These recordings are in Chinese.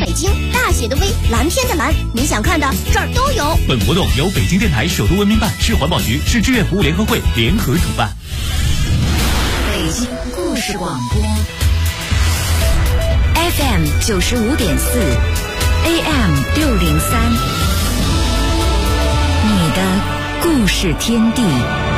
北京，大写的 V， 蓝天的蓝，你想看的这儿都有。 本活动由北京电台首都文明办、市环保局、市志愿服务联合会联合主办。 北京故事广播 FM 95.4 AM 603，你的故事天地。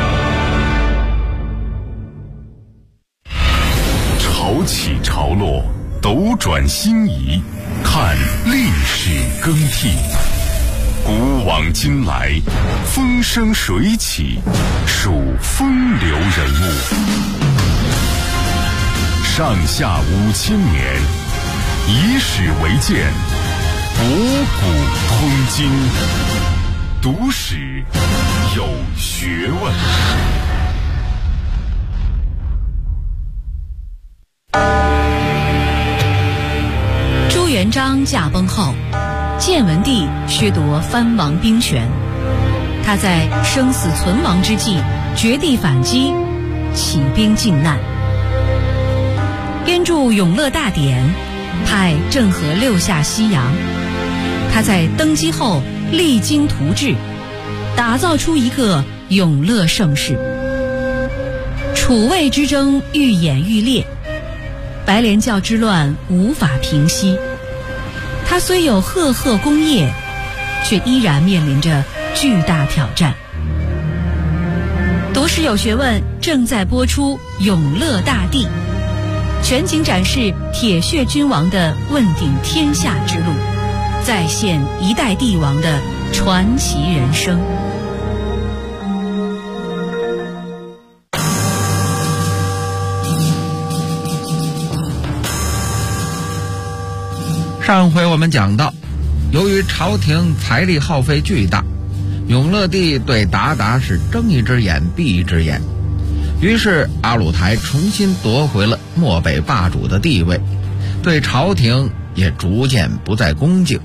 潮起潮落，斗转星移，看历史更替，古往今来，风生水起，数风流人物。上下5000年，以史为鉴，博古通今，读史有学问。 朱元璋驾崩后，建文帝削夺藩王兵权，他在生死存亡之际绝地反击，起兵靖难，编著《永乐大典》，派郑和6下西洋。他在登基后励精图治，打造出一个永乐盛世。楚魏之争愈演愈烈，白莲教之乱无法平息。他虽有赫赫功业，却依然面临着巨大挑战。读史有学问正在播出《永乐大帝》，全景展示铁血君王的问鼎天下之路，再现一代帝王的传奇人生。 上回我们讲到，由于朝廷财力耗费巨大，永乐帝对鞑靼是睁一只眼闭一只眼，于是阿鲁台重新夺回了漠北霸主的地位，对朝廷也逐渐不再恭敬。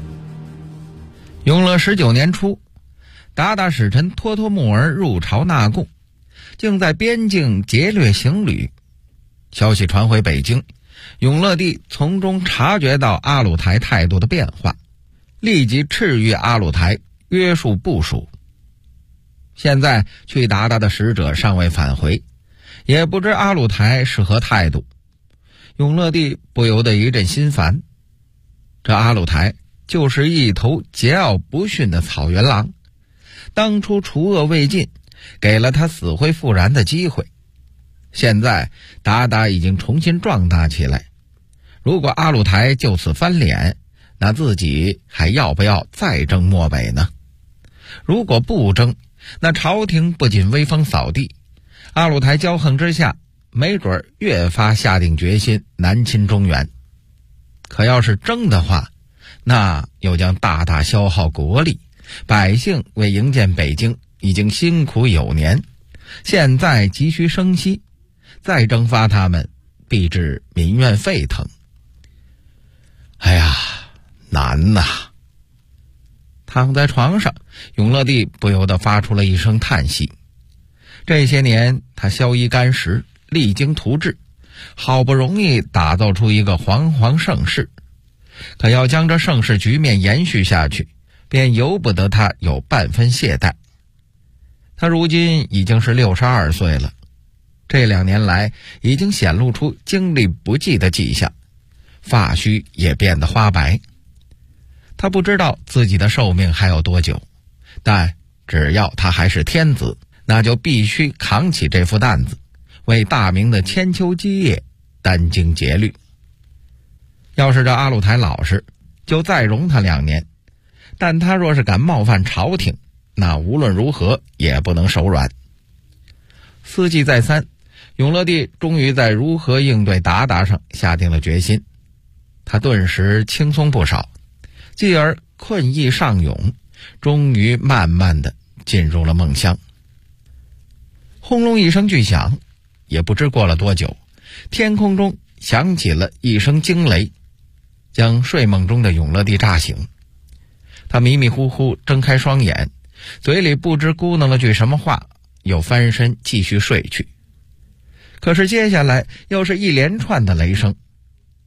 永乐19年初，鞑靼使臣脱脱木儿入朝纳贡，竟在边境劫掠行旅。消息传回北京，永乐帝从中察觉到阿鲁台态度的变化，立即敕谕阿鲁台约束部署。现在去鞑靼的使者尚未返回，也不知阿鲁台是何态度。永乐帝不由得一阵心烦，这阿鲁台就是一头桀骜不驯的草原狼，当初除恶未尽，给了他死灰复燃的机会。现在鞑靼已经重新壮大起来，如果阿鲁台就此翻脸，那自己还要不要再征漠北呢？如果不征，那朝廷不仅威风扫地，阿鲁台骄横之下，没准越发下定决心南侵中原。可要是征的话，那又将大大消耗国力，百姓为营建北京已经辛苦有年，现在急需生息，再征发他们，必致民怨沸腾。哎呀，难呐！躺在床上，永乐帝不由得发出了一声叹息。这些年他宵衣干食，励精图治，好不容易打造出一个煌煌盛世，可要将这盛世局面延续下去，便由不得他有半分懈怠。他如今已经是62岁了，这2年来已经显露出精力不济的迹象，发须也变得花白。他不知道自己的寿命还有多久，但只要他还是天子，那就必须扛起这副担子，为大明的千秋基业殚精竭虑。要是这阿鲁台老实，就再容他2年，但他若是敢冒犯朝廷，那无论如何也不能手软。思计再三，永乐帝终于在如何应对鞑靼上下定了决心。他顿时轻松不少，继而困意上涌，终于慢慢地进入了梦乡。轰隆一声巨响，也不知过了多久，天空中响起了一声惊雷，将睡梦中的永乐帝炸醒。他迷迷糊糊睁开双眼，嘴里不知咕哝了句什么话，又翻身继续睡去。可是接下来又是一连串的雷声，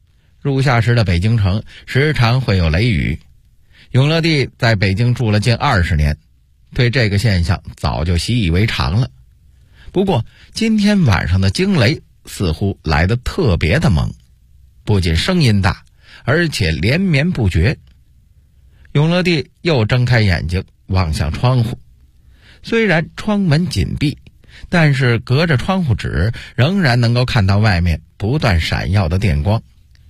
入夏时的北京城时常会有雷雨。永乐帝在北京住了近20年，对这个现象早就习以为常了。不过今天晚上的惊雷似乎来得特别的猛，不仅声音大，而且连绵不绝。永乐帝又睁开眼睛望向窗户，虽然窗门紧闭，但是隔着窗户纸仍然能够看到外面不断闪耀的电光。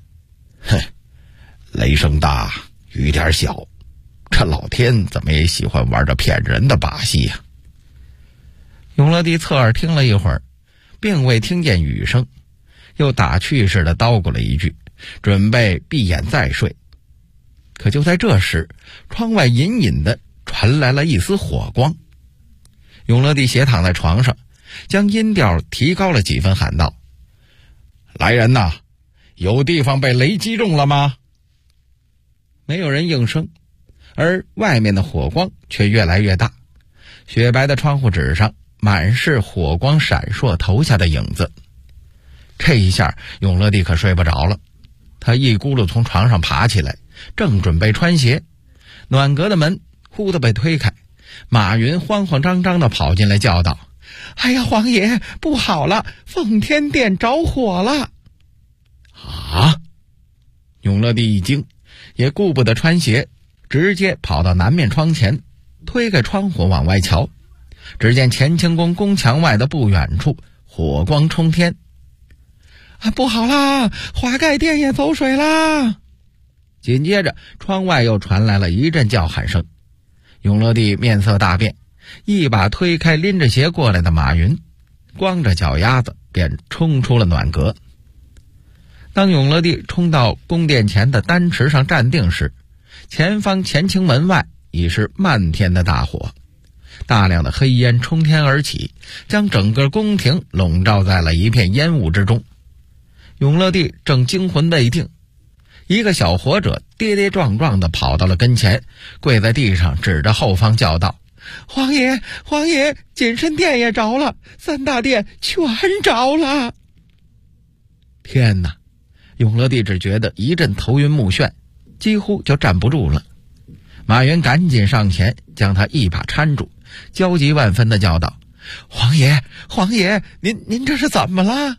雷声大雨点小，这老天怎么也喜欢玩着骗人的把戏呀。永乐帝侧耳听了一会儿，并未听见雨声，又打趣似的叨咕了一句，准备闭眼再睡。可就在这时，窗外隐隐的传来了一丝火光。永乐帝斜躺在床上，将音调提高了几分，喊道：来人呐，有地方被雷击中了吗？没有人应声，而外面的火光却越来越大，雪白的窗户纸上满是火光闪烁投下的影子。这一下永乐帝可睡不着了，他一咕噜从床上爬起来，正准备穿鞋，暖阁的门忽地被推开，马云慌慌张张地跑进来叫道：哎呀，皇爷，不好了，奉天殿着火了！啊！永乐帝一惊，也顾不得穿鞋，直接跑到南面窗前，推开窗户往外瞧。只见乾清宫宫墙外的不远处火光冲天。不好啦，华盖殿也走水啦！紧接着窗外又传来了一阵叫喊声。永乐帝面色大变，一把推开拎着鞋过来的马云，光着脚丫子便冲出了暖阁。当永乐帝冲到宫殿前的丹池上站定时，前方乾清门外已是漫天的大火，大量的黑烟冲天而起，将整个宫廷笼罩在了一片烟雾之中。永乐帝正惊魂未定，一个小伙者跌跌撞撞地跑到了跟前，跪在地上指着后方叫道：皇爷，皇爷，谨慎殿也着了，三大殿全着了！天哪！永乐帝只觉得一阵头晕目眩，几乎就站不住了。马云赶紧上前将他一把搀住，焦急万分地叫道：皇爷，皇爷，您这是怎么了？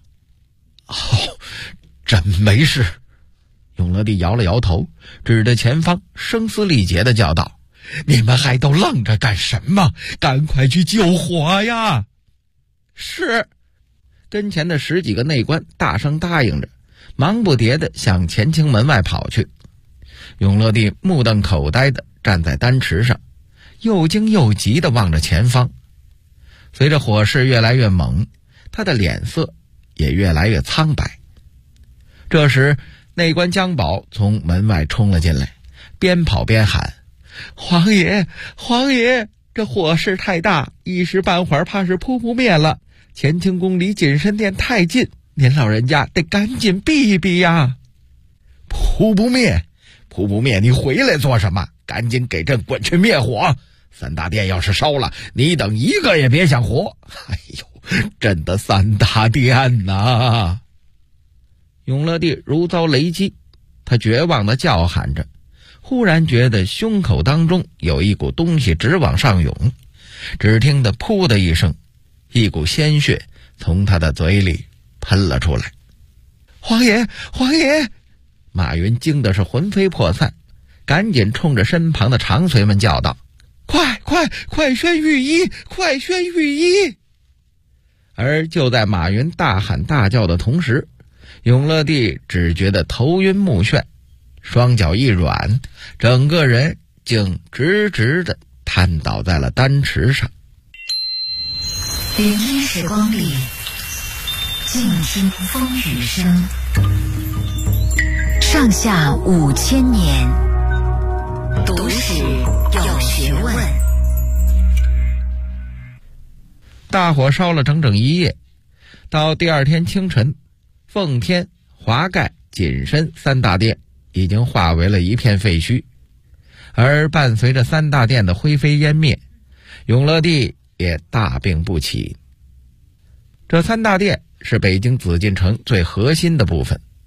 真没事。永乐帝摇了摇头，指着前方，声嘶力竭地叫道：你们还都愣着干什么？赶快去救火呀！是。跟前的10几个内官大声答应着，忙不迭地向乾清门外跑去。永乐帝目瞪口呆地站在丹池上，又惊又急地望着前方。随着火势越来越猛，他的脸色也越来越苍白。这时内官姜宝从门外冲了进来，边跑边喊：皇爷，皇爷，这火势太大，一时半会儿怕是扑不灭了，乾清宫离谨慎殿太近，您老人家得赶紧避一避呀！扑不灭？扑不灭，你回来做什么？赶紧给朕滚去灭火！三大殿要是烧了，你等一个也别想活！哎呦，朕的三大殿呐！永乐帝如遭雷击，他绝望地叫喊着，忽然觉得胸口当中有一股东西直往上涌，只听得噗的一声，一股鲜血从他的嘴里喷了出来。皇爷，皇爷！马云惊的是魂飞魄散，赶紧冲着身旁的长随们叫道：快宣御医，快宣御医！而就在马云大喊大叫的同时，永乐帝只觉得头晕目眩，双脚一软，整个人竟直直地瘫倒在了丹池上。 灵异时光里，静听风雨声，上下5000年，读史有学问。 大火烧了整整一夜，到第二天清晨，奉天、华盖、谨慎三大殿已经化为了一片废墟，而伴随着三大殿的灰飞烟灭，永乐帝也大病不起。这三大殿是北京紫禁城最核心的部分，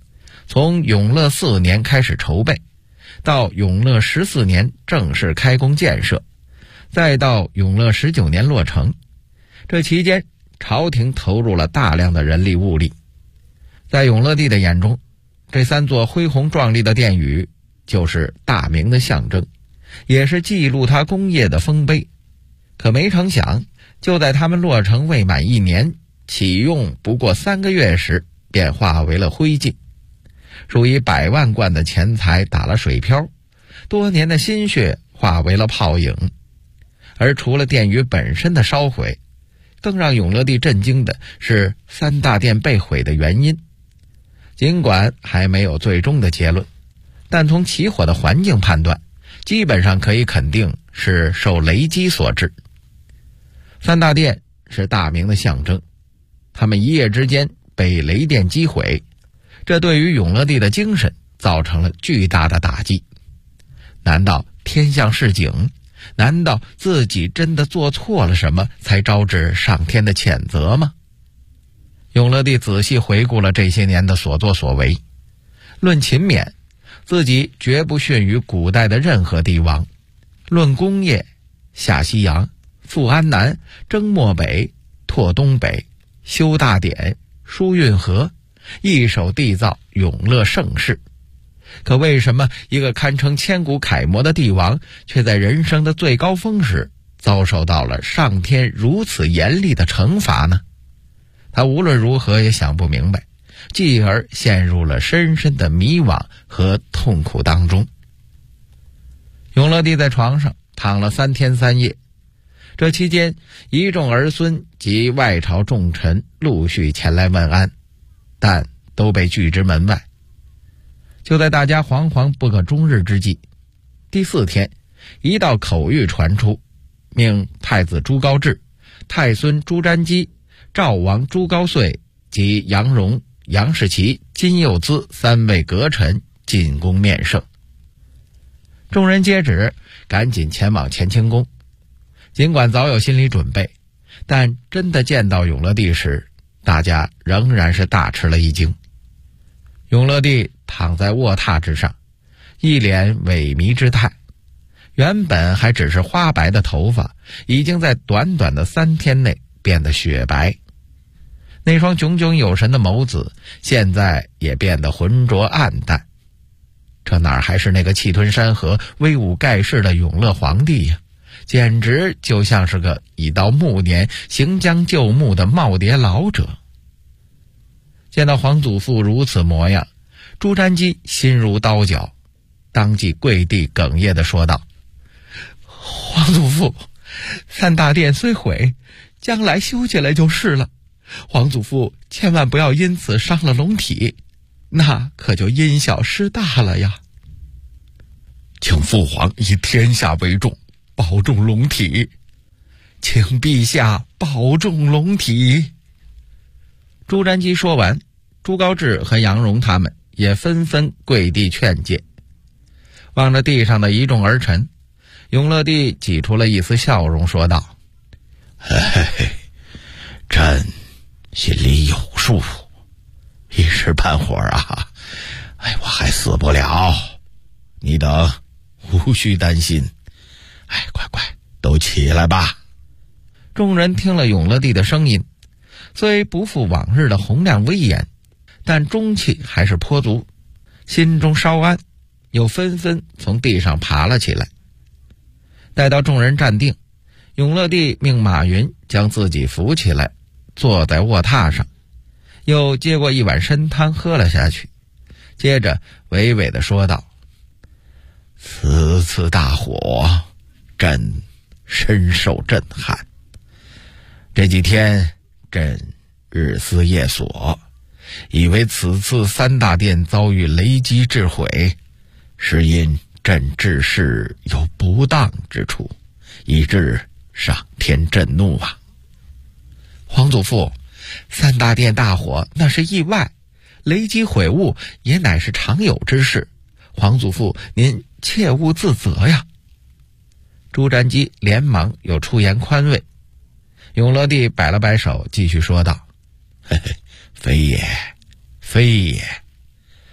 从永乐4年开始筹备，到永乐14年正式开工建设，再到永乐19年落成，这期间朝廷投入了大量的人力物力。在永乐帝的眼中，这3座恢宏壮丽的殿宇就是大明的象征，也是记录他功业的丰碑。可没成想，就在他们落成未满1年，启用不过3个月时，便化为了灰烬。数以百万贯的钱财打了水漂，多年的心血化为了泡影。而除了殿宇本身的烧毁，更让永乐帝震惊的是3大殿被毁的原因。尽管还没有最终的结论，但从起火的环境判断，基本上可以肯定是受雷击所致。3大殿是大明的象征，他们一夜之间被雷电击毁，这对于永乐帝的精神造成了巨大的打击。难道天象示警？难道自己真的做错了什么，才招致上天的谴责吗？永乐帝仔细回顾了这些年的所作所为，论勤勉，自己绝不逊于古代的任何帝王；论功业，下西洋、赴安南、征漠北、拓东北、修大典、疏运河，一手缔造永乐盛世。可为什么一个堪称千古楷模的帝王，却在人生的最高峰时遭受到了上天如此严厉的惩罚呢？他无论如何也想不明白，继而陷入了深深的迷惘和痛苦当中。永乐帝在床上躺了3天3夜，这期间一众儿孙及外朝重臣陆续前来问安，但都被拒之门外。就在大家惶惶不可终日之际，第4天，一道口谕传出，命太子朱高炽、太孙朱瞻基、赵王朱高燧及杨荣、杨士奇、金幼滋3位阁臣进宫面圣。众人接旨，赶紧前往乾清宫。尽管早有心理准备，但真的见到永乐帝时，大家仍然是大吃了一惊。永乐帝躺在卧榻之上，一脸萎靡之态，原本还只是花白的头发，已经在短短的3天内变得雪白。那双炯炯有神的眸子，现在也变得浑浊暗淡。这哪还是那个气吞山河、威武盖世的永乐皇帝呀？简直就像是个已到暮年、行将就木的耄耋老者。见到皇祖父如此模样，朱瞻基心如刀绞，当即跪地哽咽地说道：“皇祖父，3大殿虽毁，将来修起来就是了。皇祖父千万不要因此伤了龙体，那可就因小失大了呀。请父皇以天下为重，保重龙体。请陛下保重龙体。”朱瞻基说完，朱高炽和杨荣他们也纷纷跪地劝诫。望着地上的一众儿臣，永乐帝挤出了一丝笑容，说道：“朕心里有数，一时半会儿啊，我还死不了，你等无需担心。快都起来吧。”众人听了永乐帝的声音，虽不复往日的洪亮威严，但中气还是颇足，心中稍安，又纷纷从地上爬了起来。待到众人站定，永乐帝命马云将自己扶起来，坐在卧榻上，又接过一碗参汤喝了下去，接着娓娓地说道：“此次大火，朕深受震撼。这几天朕日思夜索，以为此次3大殿遭遇雷击致毁，是因朕治事有不当之处，以致上天震怒啊。皇祖父，3大殿大火那是意外，雷击毁物也乃是常有之事，皇祖父您切勿自责呀。”朱瞻基连忙又出言宽慰。永乐帝摆了摆手，继续说道：“非也，非也。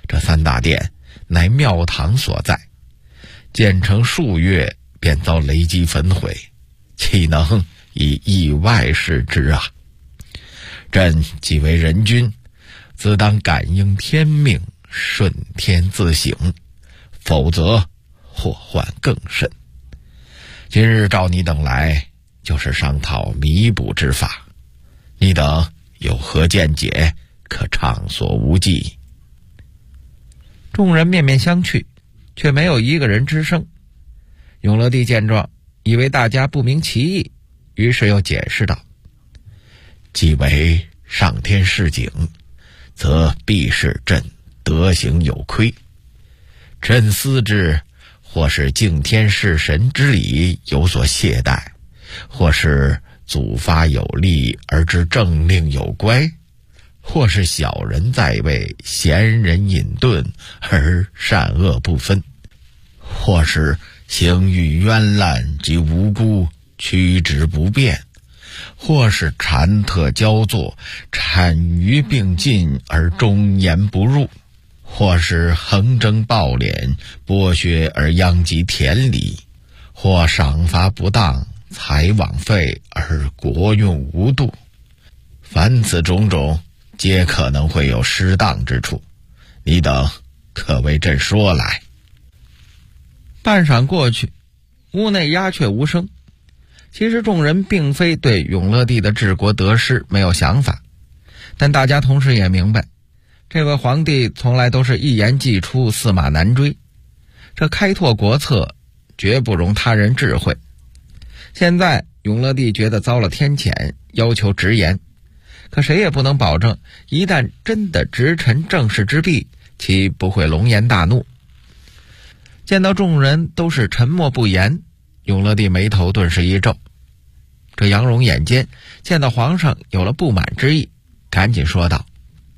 这三大殿乃庙堂所在，建成数月便遭雷击焚毁，岂能以意外视之啊？朕既为人君，自当感应天命，顺天自省，否则祸患更甚。今日召你等来，就是商讨弥补之法，你等有何见解，可畅所无忌。众人面面相觑，却没有一个人吱声。永乐帝见状，以为大家不明其意，于是又解释道：既为上天示警，则必是朕德行有亏。朕思之，或是敬天事神之礼有所懈怠，或是祖发有力而知政令有乖，或是小人在位，贤人隐遁而善恶不分，或是行欲冤滥及无辜，曲直不变，或是禅特交作，谄谀并进而忠言不入，或是横征暴敛，剥削而殃及田里，或赏罚不当，财枉费而国用无度。凡此种种，皆可能会有失当之处，你等可为朕说来。半晌过去，屋内鸦雀无声。其实众人并非对永乐帝的治国得失没有想法，但大家同时也明白，这位皇帝从来都是一言既出，驷马难追，这开拓国策绝不容他人智慧。现在永乐帝觉得遭了天谴，要求直言，可谁也不能保证一旦真的直陈政事之弊，其不会龙颜大怒。见到众人都是沉默不言，永乐帝眉头顿时一皱。这杨荣眼尖，见到皇上有了不满之意，赶紧说道：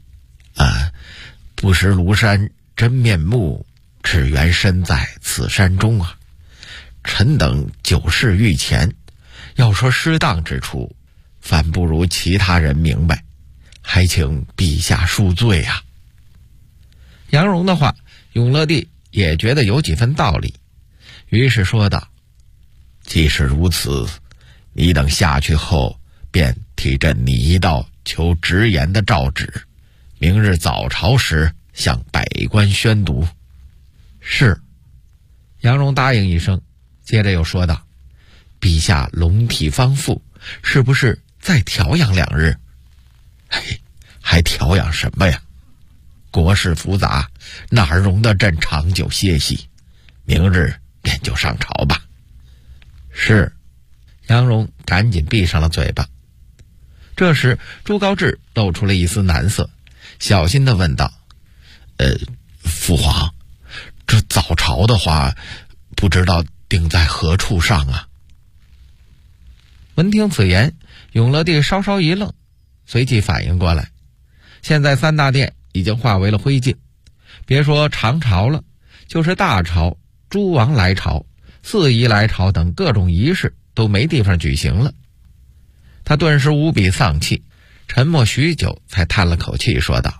不识庐山真面目，只缘身在此山中啊！臣等久视御前，要说失当之处，反不如其他人明白，还请陛下恕罪啊！杨荣的话，永乐帝也觉得有几分道理，于是说道：既是如此，你等下去后便替朕拟一道求直言的诏旨，明日早朝时向百官宣读。是。杨荣答应一声，接着又说道：陛下龙体方复，是不是再调养2日？还调养什么呀？国事复杂，哪容得朕长久歇息？明日便就上朝吧。是。杨荣赶紧闭上了嘴巴。这时朱高炽露出了一丝难色，小心地问道：父皇，这早朝的话，不知道定在何处上啊？闻听此言，永乐帝稍稍一愣，随即反应过来，现在3大殿已经化为了灰烬，别说长朝了，就是大朝、诸王来朝、4夷来朝等各种仪式都没地方举行了。他顿时无比丧气，沉默许久，才叹了口气说道：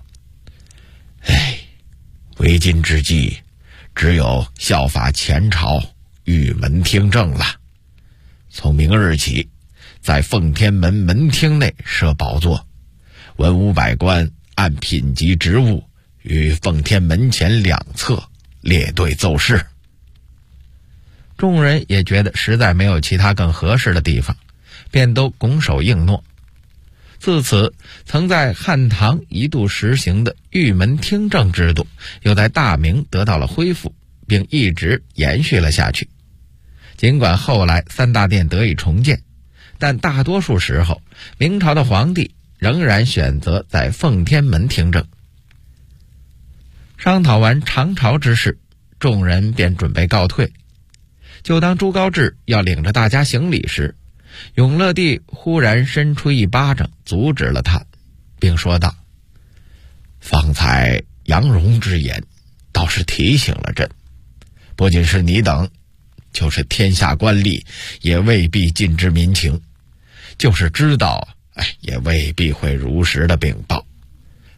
为今之计，只有效法前朝，御门听政了。从明日起，在奉天门门厅内设宝座，文武百官按品级职务，于奉天门前2侧列队奏事。众人也觉得实在没有其他更合适的地方，便都拱手应诺。自此，曾在汉唐一度实行的御门听政制度，又在大明得到了恢复，并一直延续了下去。尽管后来3大殿得以重建，但大多数时候，明朝的皇帝仍然选择在奉天门听政。商讨完长朝之事，众人便准备告退。就当朱高炽要领着大家行礼时，永乐帝忽然伸出一巴掌阻止了他，并说道：方才杨荣之言倒是提醒了朕，不仅是你等，就是天下官吏也未必尽知民情，就是知道也未必会如实的禀报。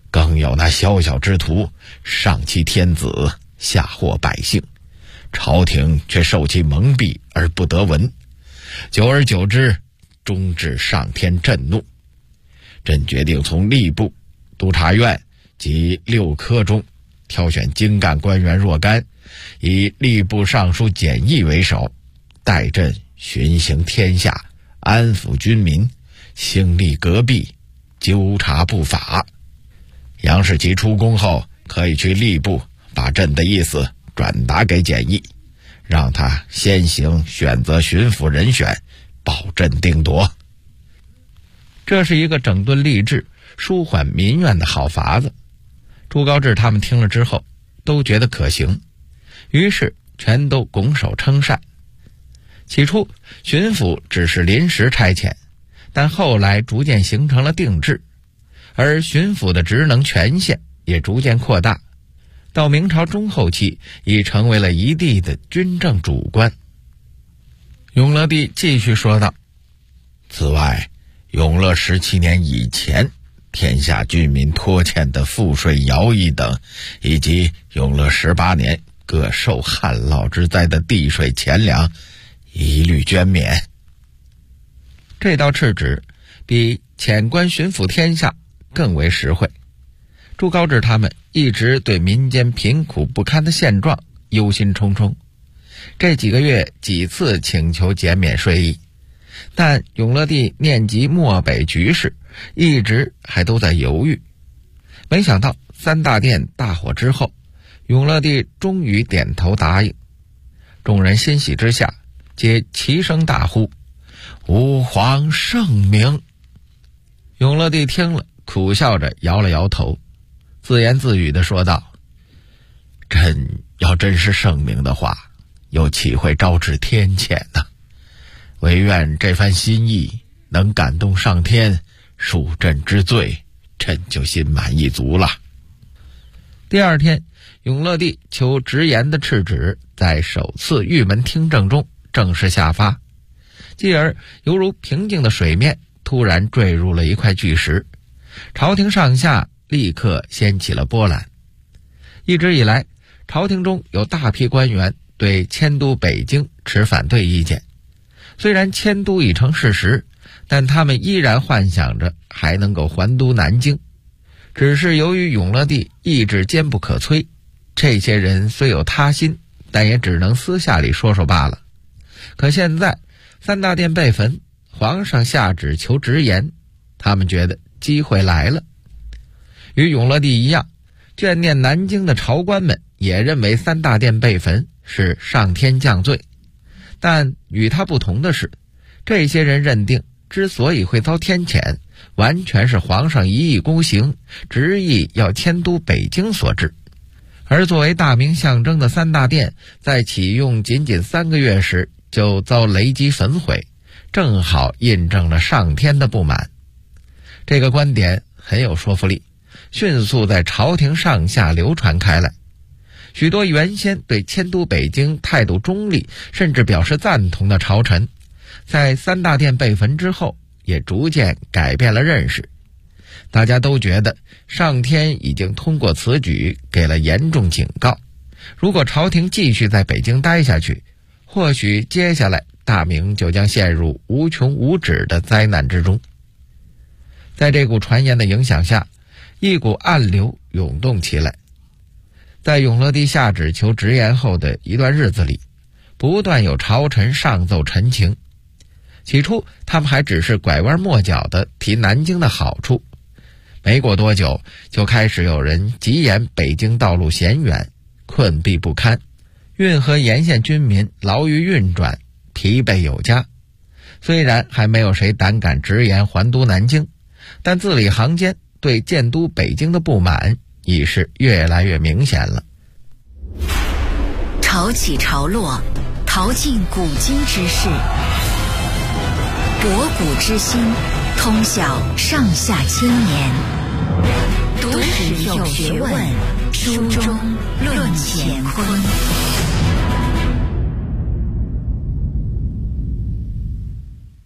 更有那小小之徒上欺天子，下祸百姓，朝廷却受其蒙蔽而不得闻，久而久之，终致上天震怒。朕决定从吏部、督察院及6科中挑选精干官员若干，以吏部尚书简易为首，代朕巡行天下，安抚军民，兴利革弊，纠察不法。杨士奇出宫后，可以去吏部把朕的意思转达给简易，让他先行选择巡抚人选，保朕定夺。这是一个整顿吏治、舒缓民怨的好法子。朱高炽他们听了之后都觉得可行，于是全都拱手称善。起初巡抚只是临时差遣，但后来逐渐形成了定制，而巡抚的职能权限也逐渐扩大，到明朝中后期已成为了一地的军政主官。永乐帝继续说道，此外，永乐17年以前，天下居民拖欠的赋税、徭役等，以及永乐18年各受旱涝之灾的地税钱粮，一律捐免。这道敕旨比遣官巡抚天下更为实惠。朱高炽他们一直对民间贫苦不堪的现状忧心忡忡，这几个月几次请求减免税役，但永乐帝念及漠北局势，一直还都在犹豫。没想到3大殿大火之后，永乐帝终于点头答应。众人欣喜之下，皆齐声大呼：“吾皇圣明！”永乐帝听了，苦笑着摇了摇头，自言自语地说道：“朕要真是圣明的话，又岂会招致天谴呢？唯愿这番心意能感动上天，恕朕之罪，朕就心满意足了。”第二天，永乐帝求直言的敕旨在首次御门听政中正式下发，继而犹如平静的水面突然坠入了一块巨石，朝廷上下立刻掀起了波澜。一直以来，朝廷中有大批官员对迁都北京持反对意见，虽然迁都已成事实，但他们依然幻想着还能够还都南京。只是由于永乐帝意志坚不可摧，这些人虽有他心，但也只能私下里说说罢了。可现在3大殿被焚，皇上下旨求直言，他们觉得机会来了。与永乐帝一样，眷念南京的朝官们也认为3大殿被焚是上天降罪，但与他不同的是，这些人认定之所以会遭天谴，完全是皇上一意孤行，执意要迁都北京所致。而作为大明象征的3大殿，在启用仅仅3个月时就遭雷击焚毁，正好印证了上天的不满。这个观点很有说服力，迅速在朝廷上下流传开来。许多原先对迁都北京态度中立，甚至表示赞同的朝臣，在3大殿被焚之后，也逐渐改变了认识。大家都觉得上天已经通过此举给了严重警告，如果朝廷继续在北京待下去，或许接下来大明就将陷入无穷无止的灾难之中。在这股传言的影响下，一股暗流涌动起来。在永乐帝下旨求直言后的一段日子里，不断有朝臣上奏陈情。起初他们还只是拐弯抹角地提南京的好处，没过多久就开始有人疾言北京道路险远，困敝不堪，运河沿线军民劳于运转，疲惫有加。虽然还没有谁胆敢直言还都南京，但字里行间对建都北京的不满已是越来越明显了。 潮起潮落，淘尽古今之事，博古之心，通晓上下千年。读史有学问，书中论乾坤。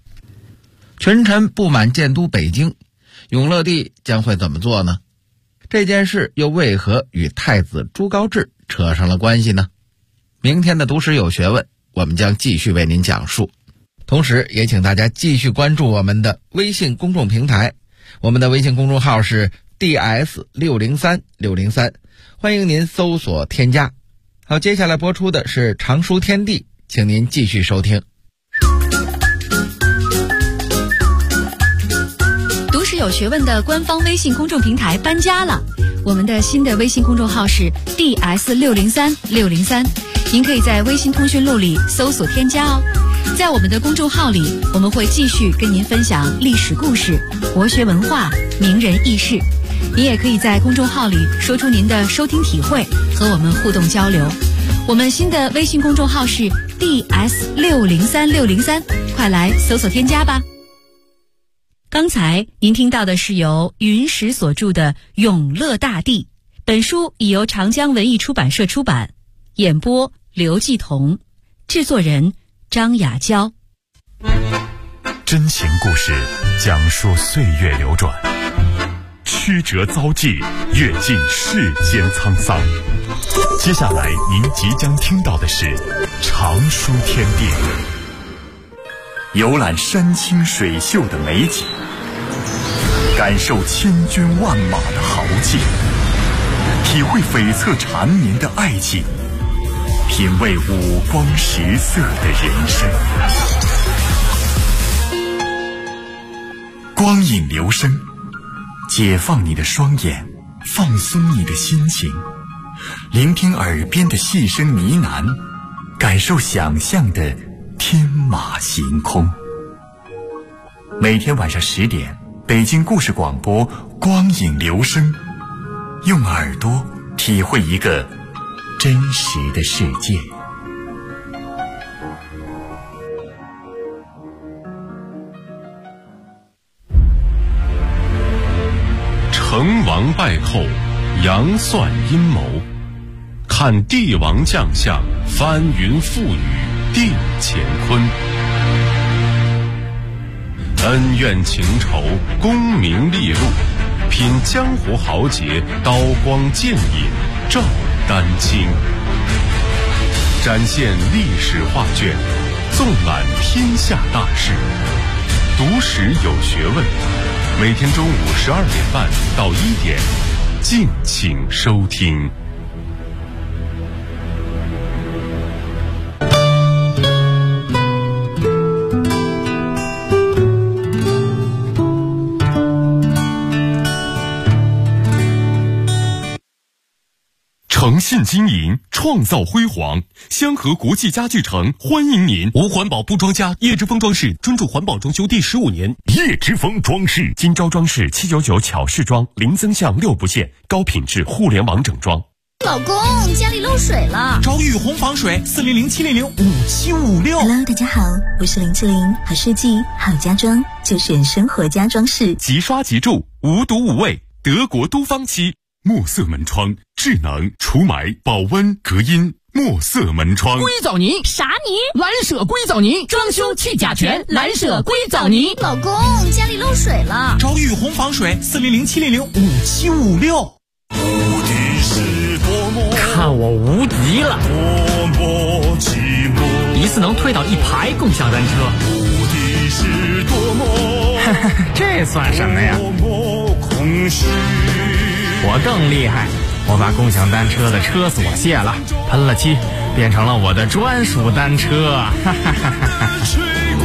群臣不满建都北京，永乐帝将会怎么做呢？ 这件事又为何与太子朱高炽扯上了关系呢？明天的读史有学问，我们将继续为您讲述。同时也请大家继续关注我们的微信公众平台，我们的微信公众号是 DS603603，欢迎您搜索添加。好，接下来播出的是常书天地，请您继续收听。 读史有学问的官方微信公众平台搬家了，我们的新的微信公众号是 DS603603，您可以在微信通讯录里搜索添加哦。在我们的公众号里，我们会继续跟您分享历史故事、国学文化、名人轶事。您也可以在公众号里说出您的收听体会，和我们互动交流。我们新的微信公众号是 DS603603，快来搜索添加吧。刚才您听到的是由云石所著的《永乐大帝》，本书已由长江文艺出版社出版，演播刘继彤，制作人张雅娇。 真情故事讲述岁月流转，曲折遭际，阅尽世间沧桑。接下来您即将听到的是常书天地，游览山清水秀的美景，感受千军万马的豪劲，体会悱恻缠绵的爱情，品味五光十色的人生。光影流声，解放你的双眼，放松你的心情，聆听耳边的细声呢喃，感受想象的天马行空。每天晚上10点，北京故事广播光影流声，用耳朵体会一个真实的世界。 成王败寇，杨算阴谋，看帝王将相，翻云覆雨，定乾坤。恩怨情仇，功名利禄，品江湖豪杰，刀光剑影，照丹青。展现历史画卷，纵览天下大事，读史有学问。每天中午12点半到1点，敬请收听。诚信经营，创造辉煌。香河国际家具城欢迎您。无环保不装家，叶之峰装饰专注环保装修第15年。 叶之峰装饰， 金招装饰799巧饰装，零增项6不限，高品质互联网整装。 老公，家里漏水了， 找雨虹防水，400-700-5756。 Hello， 大家好，我是林志玲，好设计好家装就选生活家装饰， 即刷即住，无毒无味，德国都方漆。墨色门窗，智能除霾、保温、隔音。墨色门窗， 硅藻泥啥泥？ 蓝舍硅藻泥，装修去甲醛，蓝舍硅藻泥。 老公，家里漏水了， 找雨虹防水，400-700-5756。 无敌是多么， 看我无敌了！ 多么寂寞， 一次能推倒1排共享单车。 无敌是多么， 这算什么呀？ 多么空虚。 我更厉害，我把共享单车的车锁卸了，喷了漆，变成了我的专属单车。哈哈哈哈。